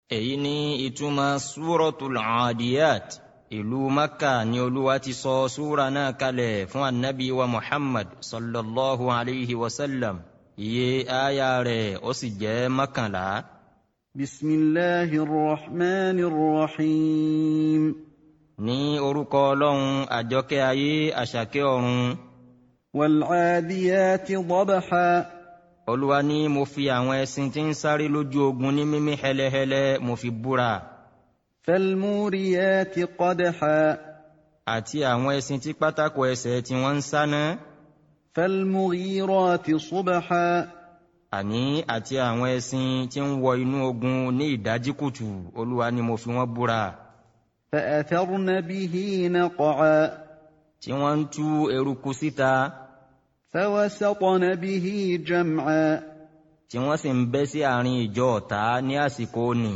èyí ni ìtumọ̀ súratul Adiyat. Ìlú Makka ni Olúwa ti sọ súra náà kalẹ̀ fún annabi wa Muhammad sallallahu alayhi wa sallam. Iye aya rẹ̀ ó sì jẹ́ 11. Bismillahir Rahmanir Rahim. Ní orúkọ Ọlọ́run àjọkẹ́ ayé àṣàkẹ́ ọ̀run. Wal 'adiyati dabha. Olúwa ní mo fi àwọn ẹṣin tí ń sáré lójú ogun ní mímí hẹlẹhẹlẹ mo fi búra. Falmuriyati qadha. Àti àwọn ẹṣin tí pátákò ẹsẹ̀ tí wọ́n ń sáná. Falmughirati subha. Àní àti àwọn ẹṣin tí ń wọ inú ogun ní ìdájí kùtù, Olúwa ní mo fi wọ́n búra. Fa'atharna bihi naq'a. Tí wọ́n ń tú eruku síta. Fawasatna bihi jam'a. Tí wọ́n sì ń bẹ́ sí àárín ìjọ ọ̀tá ní àsìkò nì.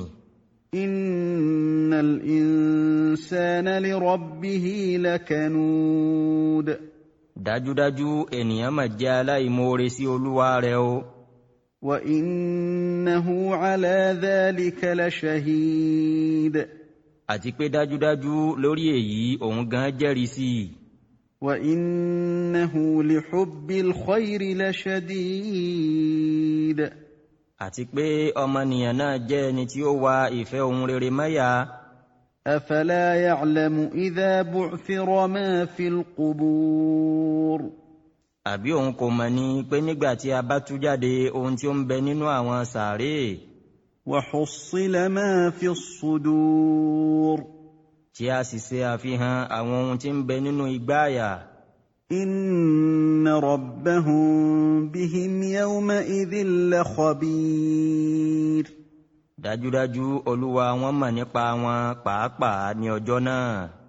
Innal insana li rabbihi lakanud. Dájúdájú ènìyàn mà jẹ́ aláìmoore sí Olúwa rẹ̀ o. Wa innahu ala dhalika lashahid. Àti pé dájúdájú lórí èyí òun gan jẹ́rìí sí. Wa innahu li hubbil khayri lashadid. Àti pé ọmọnìyàn náà jẹ́ ẹni tí ó wá ìfẹ́ ohun rere mẹ́yà. Afala ya'lamu idha bu'thira ma fil qubur. Àbí òun kò mọ̀ ní pé nígbà tí a bá tú jáde ohun tí ó ń bẹ nínú àwọn sàárè. Wa hussila ma fis sudur. Tí a sì ṣe àfihàn àwọn ohun tí ń bẹ nínú igbáyà. Inna rabbahum bihim yawma idhin la khabir. Dájúdájú Olúwa wọn mọ̀ nípa wọn pàápàá ní ọjọ́ náà.